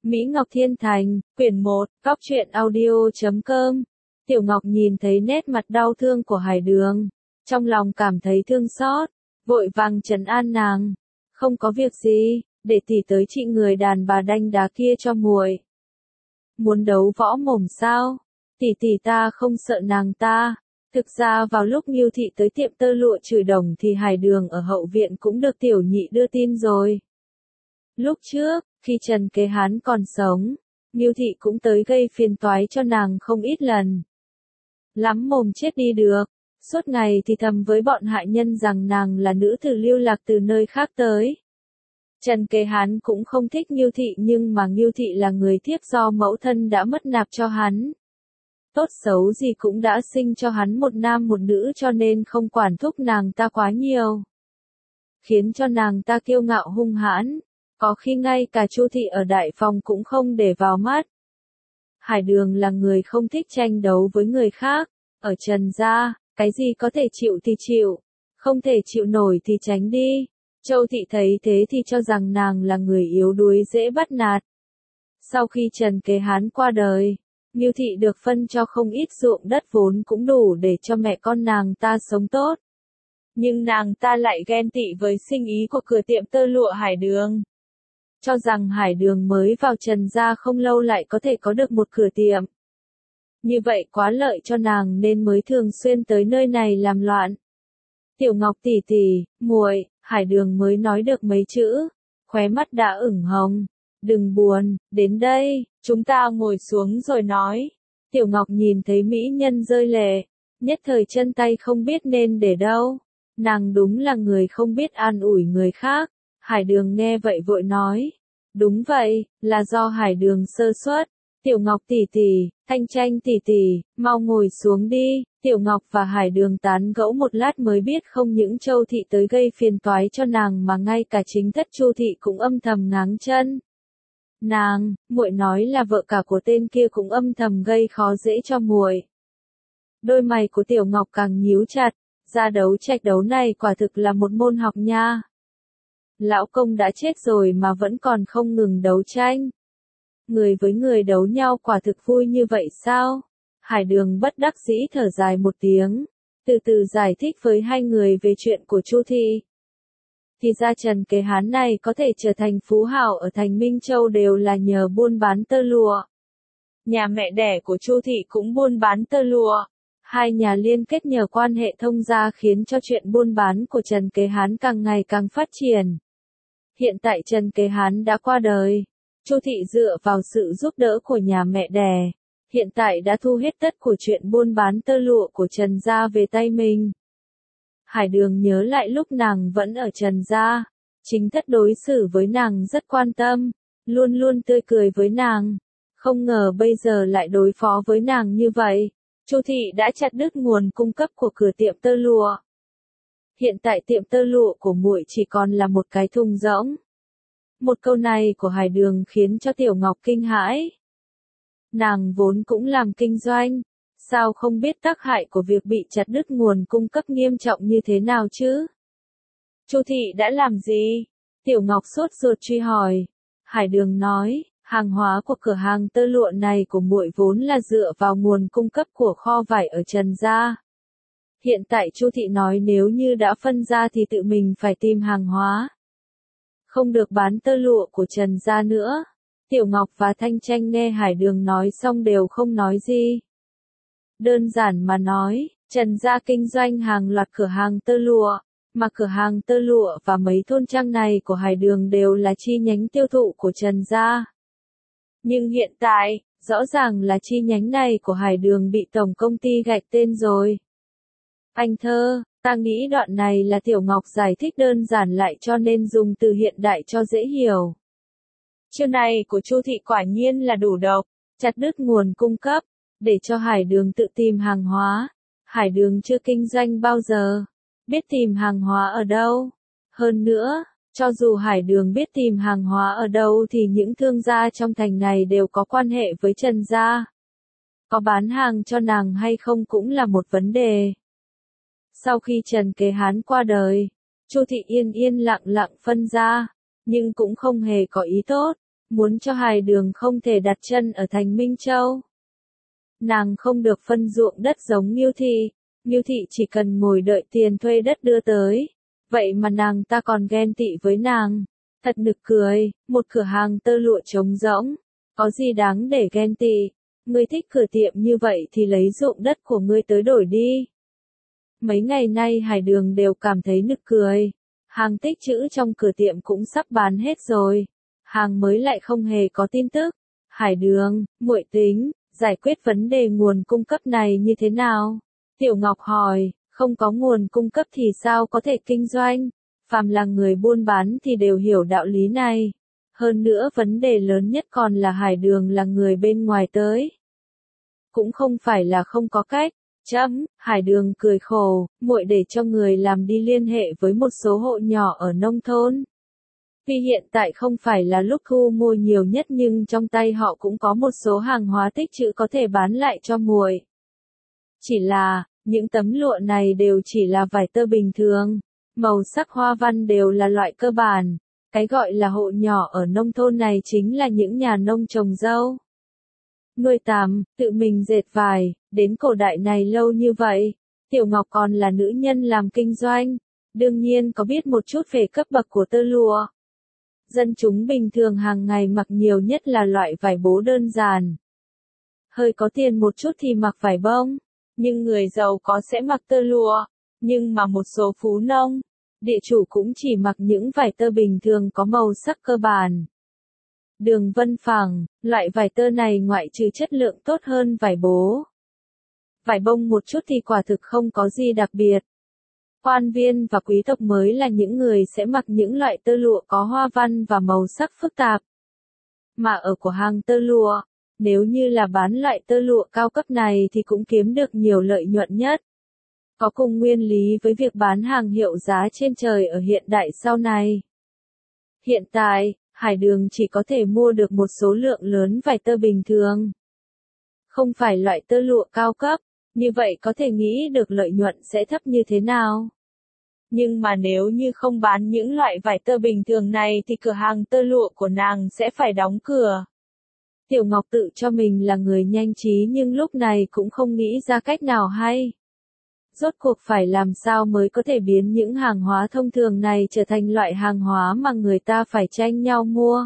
Mỹ Ngọc Thiên Thành, quyển 1, góc truyện audio.com. Tiểu Ngọc nhìn thấy nét mặt đau thương của Hải Đường, trong lòng cảm thấy thương xót, vội vàng trấn an nàng. Không có việc gì, để tỷ tới trị người đàn bà đanh đá kia cho muội. Muốn đấu võ mồm sao? Tỷ ta không sợ nàng ta. Thực ra vào lúc Ngưu Thị tới tiệm tơ lụa chửi đồng thì Hải Đường ở hậu viện cũng được tiểu nhị đưa tin rồi. Lúc trước, khi Trần Kế Hán còn sống, Ngưu Thị cũng tới gây phiền toái cho nàng không ít lần. Lắm mồm chết đi được, suốt ngày thì thầm với bọn hạ nhân rằng nàng là nữ tử lưu lạc từ nơi khác tới. Trần Kế Hán cũng không thích Ngưu Thị, nhưng mà Ngưu Thị là người thiếp do mẫu thân đã mất nạp cho hắn. Tốt xấu gì cũng đã sinh cho hắn một nam một nữ, cho nên không quản thúc nàng ta quá nhiều, khiến cho nàng ta kiêu ngạo hung hãn, có khi ngay cả Chu Thị ở đại phòng cũng không để vào mắt. Hải Đường là người không thích tranh đấu với người khác, ở Trần gia, cái gì có thể chịu thì chịu, không thể chịu nổi thì tránh đi. Châu Thị thấy thế thì cho rằng nàng là người yếu đuối dễ bắt nạt. Sau khi Trần Kế Hán qua đời, Ngưu Thị được phân cho không ít ruộng đất vốn cũng đủ để cho mẹ con nàng ta sống tốt. Nhưng nàng ta lại ghen tị với sinh ý của cửa tiệm tơ lụa Hải Đường, cho rằng Hải Đường mới vào Trần gia không lâu lại có thể có được một cửa tiệm. Như vậy quá lợi cho nàng nên mới thường xuyên tới nơi này làm loạn. Tiểu Ngọc tỷ, muội, Hải Đường mới nói được mấy chữ, khóe mắt đã ửng hồng. Đừng buồn, đến đây, chúng ta ngồi xuống rồi nói. Tiểu Ngọc nhìn thấy mỹ nhân rơi lệ, nhất thời chân tay không biết nên để đâu. Nàng đúng là người không biết an ủi người khác. Hải Đường nghe vậy vội nói, đúng vậy, là do Hải Đường sơ suất. Tiểu Ngọc tỷ, Thanh Tranh tỷ, mau ngồi xuống đi. Tiểu Ngọc và Hải Đường tán gẫu một lát mới biết không những Châu Thị tới gây phiền toái cho nàng mà ngay cả chính thất Chu Thị cũng âm thầm ngáng chân. Muội nói là vợ cả của tên kia cũng âm thầm gây khó dễ cho muội. Đôi mày của Tiểu Ngọc càng nhíu chặt, ra đấu trạch đấu này quả thực là một môn học nha. Lão công đã chết rồi mà vẫn còn không ngừng đấu tranh. Người với người đấu nhau quả thực vui như vậy sao? Hải Đường bất đắc dĩ thở dài một tiếng, từ từ giải thích với hai người về chuyện của Chu Thị. Thì ra Trần Kế Hán này có thể trở thành phú hào ở thành Minh Châu đều là nhờ buôn bán tơ lụa. Nhà mẹ đẻ của Chu Thị cũng buôn bán tơ lụa. Hai nhà liên kết nhờ quan hệ thông gia khiến cho chuyện buôn bán của Trần Kế Hán càng ngày càng phát triển. Hiện tại Trần Kế Hán đã qua đời. Chu Thị dựa vào sự giúp đỡ của nhà mẹ đẻ, hiện tại đã thu hết tất của chuyện buôn bán tơ lụa của Trần gia về tay mình. Hải Đường nhớ lại lúc nàng vẫn ở Trần gia, chính thất đối xử với nàng rất quan tâm, luôn luôn tươi cười với nàng. Không ngờ bây giờ lại đối phó với nàng như vậy. Chu Thị đã chặt đứt nguồn cung cấp của cửa tiệm tơ lụa. Hiện tại tiệm tơ lụa của muội chỉ còn là một cái thùng rỗng. Một câu này của Hải Đường khiến cho Tiểu Ngọc kinh hãi. Nàng vốn cũng làm kinh doanh, sao không biết tác hại của việc bị chặt đứt nguồn cung cấp nghiêm trọng như thế nào chứ? Chu Thị đã làm gì? Tiểu Ngọc sốt ruột truy hỏi. Hải Đường nói, hàng hóa của cửa hàng tơ lụa này của muội vốn là dựa vào nguồn cung cấp của kho vải ở Trần gia. Hiện tại Chu Thị nói nếu như đã phân ra thì tự mình phải tìm hàng hóa, không được bán tơ lụa của Trần gia nữa. Tiểu Ngọc và Thanh Tranh nghe Hải Đường nói xong đều không nói gì. Đơn giản mà nói, Trần gia kinh doanh hàng loạt cửa hàng tơ lụa, mà cửa hàng tơ lụa và mấy thôn trang này của Hải Đường đều là chi nhánh tiêu thụ của Trần gia. Nhưng hiện tại, rõ ràng là chi nhánh này của Hải Đường bị tổng công ty gạch tên rồi. Anh thơ, ta nghĩ đoạn này là Tiểu Ngọc giải thích đơn giản lại cho nên dùng từ hiện đại cho dễ hiểu. Chiêu này của Chu Thị quả nhiên là đủ độc, chặt đứt nguồn cung cấp, để cho Hải Đường tự tìm hàng hóa. Hải Đường chưa kinh doanh bao giờ, biết tìm hàng hóa ở đâu. Hơn nữa, cho dù Hải Đường biết tìm hàng hóa ở đâu thì những thương gia trong thành này đều có quan hệ với Trần gia. Có bán hàng cho nàng hay không cũng là một vấn đề. Sau khi Trần Kế Hán qua đời, Chu Thị yên lặng phân ra, nhưng cũng không hề có ý tốt. muốn cho Hải Đường không thể đặt chân ở thành Minh Châu. Nàng không được phân ruộng đất giống Ngưu Thị, Ngưu Thị chỉ cần ngồi đợi tiền thuê đất đưa tới. Vậy mà nàng ta còn ghen tị với nàng. Thật nực cười, một cửa hàng tơ lụa trống rỗng. Có gì đáng để ghen tị? Ngươi thích cửa tiệm như vậy thì lấy ruộng đất của ngươi tới đổi đi. Mấy ngày nay Hải Đường đều cảm thấy nực cười. Hàng tích trữ trong cửa tiệm cũng sắp bán hết rồi. Hàng mới lại không hề có tin tức. Hải Đường, muội tính, giải quyết vấn đề nguồn cung cấp này như thế nào? Tiểu Ngọc hỏi, không có nguồn cung cấp thì sao có thể kinh doanh? Phàm là người buôn bán thì đều hiểu đạo lý này. Hơn nữa vấn đề lớn nhất còn là Hải Đường là người bên ngoài tới. Cũng không phải là không có cách. Hải Đường cười khổ, muội để cho người làm đi liên hệ với một số hộ nhỏ ở nông thôn. Vì hiện tại không phải là lúc thu mua nhiều nhất nhưng trong tay họ cũng có một số hàng hóa tích trữ có thể bán lại cho muội. Chỉ là, những tấm lụa này đều chỉ là vải tơ bình thường, màu sắc hoa văn đều là loại cơ bản. Cái gọi là hộ nhỏ ở nông thôn này chính là những nhà nông trồng dâu, nuôi tằm, tự mình dệt vải, đến cổ đại này lâu như vậy. Tiểu Ngọc còn là nữ nhân làm kinh doanh, đương nhiên có biết một chút về cấp bậc của tơ lụa. Dân chúng bình thường hàng ngày mặc nhiều nhất là loại vải bố đơn giản. Hơi có tiền một chút thì mặc vải bông, nhưng người giàu có sẽ mặc tơ lụa, nhưng mà một số phú nông, địa chủ cũng chỉ mặc những vải tơ bình thường có màu sắc cơ bản. Đường vân phẳng, loại vải tơ này ngoại trừ chất lượng tốt hơn vải bố, vải bông một chút thì quả thực không có gì đặc biệt. Quan viên và quý tộc mới là những người sẽ mặc những loại tơ lụa có hoa văn và màu sắc phức tạp. Mà ở cửa hàng tơ lụa, nếu như là bán loại tơ lụa cao cấp này thì cũng kiếm được nhiều lợi nhuận nhất. Có cùng nguyên lý với việc bán hàng hiệu giá trên trời ở hiện đại sau này. Hiện tại, Hải Đường chỉ có thể mua được một số lượng lớn vải tơ bình thường. Không phải loại tơ lụa cao cấp, như vậy có thể nghĩ được lợi nhuận sẽ thấp như thế nào. Nhưng mà nếu như không bán những loại vải tơ bình thường này thì cửa hàng tơ lụa của nàng sẽ phải đóng cửa. Tiểu Ngọc tự cho mình là người nhanh trí nhưng lúc này cũng không nghĩ ra cách nào hay. Rốt cuộc phải làm sao mới có thể biến những hàng hóa thông thường này trở thành loại hàng hóa mà người ta phải tranh nhau mua.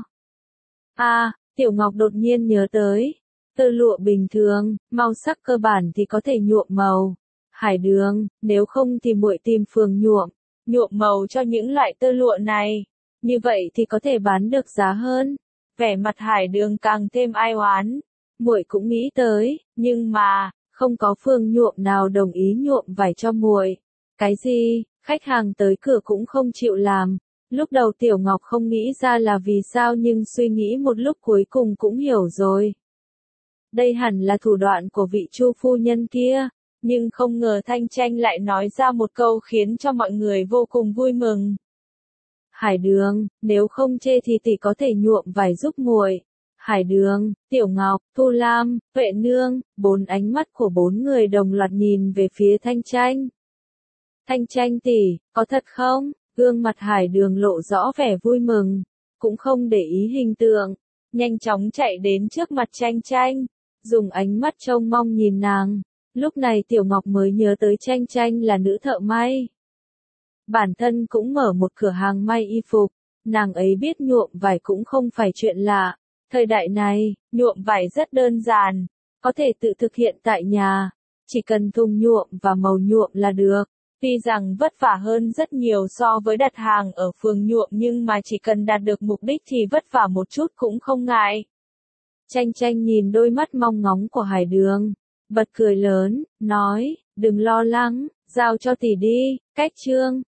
Tiểu Ngọc đột nhiên nhớ tới. Tơ lụa bình thường, màu sắc cơ bản thì có thể nhuộm màu. Hải Đường, nếu không thì muội tìm phường nhuộm màu cho những loại tơ lụa này. Như vậy thì có thể bán được giá hơn. Vẻ mặt Hải Đường càng thêm ai oán. Muội cũng nghĩ tới, nhưng mà, không có phường nhuộm nào đồng ý nhuộm vải cho muội. Cái gì, khách hàng tới cửa cũng không chịu làm. Lúc đầu Tiểu Ngọc không nghĩ ra là vì sao nhưng suy nghĩ một lúc cuối cùng cũng hiểu rồi. Đây hẳn là thủ đoạn của vị Chu phu nhân kia, nhưng không ngờ Thanh Tranh lại nói ra một câu khiến cho mọi người vô cùng vui mừng. Hải Đường, nếu không chê thì tỷ có thể nhuộm vải giúp muội. Hải Đường, Tiểu Ngọc, Thu Lam, Vệ Nương, 4 ánh mắt của 4 người đồng loạt nhìn về phía Thanh Tranh. Thanh Tranh tỷ, có thật không? Gương mặt Hải Đường lộ rõ vẻ vui mừng, cũng không để ý hình tượng, nhanh chóng chạy đến trước mặt Tranh Tranh, dùng ánh mắt trông mong nhìn nàng. Lúc này Tiểu Ngọc mới nhớ tới Tranh Tranh là nữ thợ may. Bản thân cũng mở một cửa hàng may y phục, nàng ấy biết nhuộm vải cũng không phải chuyện lạ. Thời đại này, nhuộm vải rất đơn giản, có thể tự thực hiện tại nhà, chỉ cần thùng nhuộm và màu nhuộm là được. Tuy rằng vất vả hơn rất nhiều so với đặt hàng ở phường nhuộm nhưng mà chỉ cần đạt được mục đích thì vất vả một chút cũng không ngại. Tranh Tranh nhìn đôi mắt mong ngóng của Hải Đường, bật cười lớn, nói, đừng lo lắng, giao cho tỷ đi, cách chương.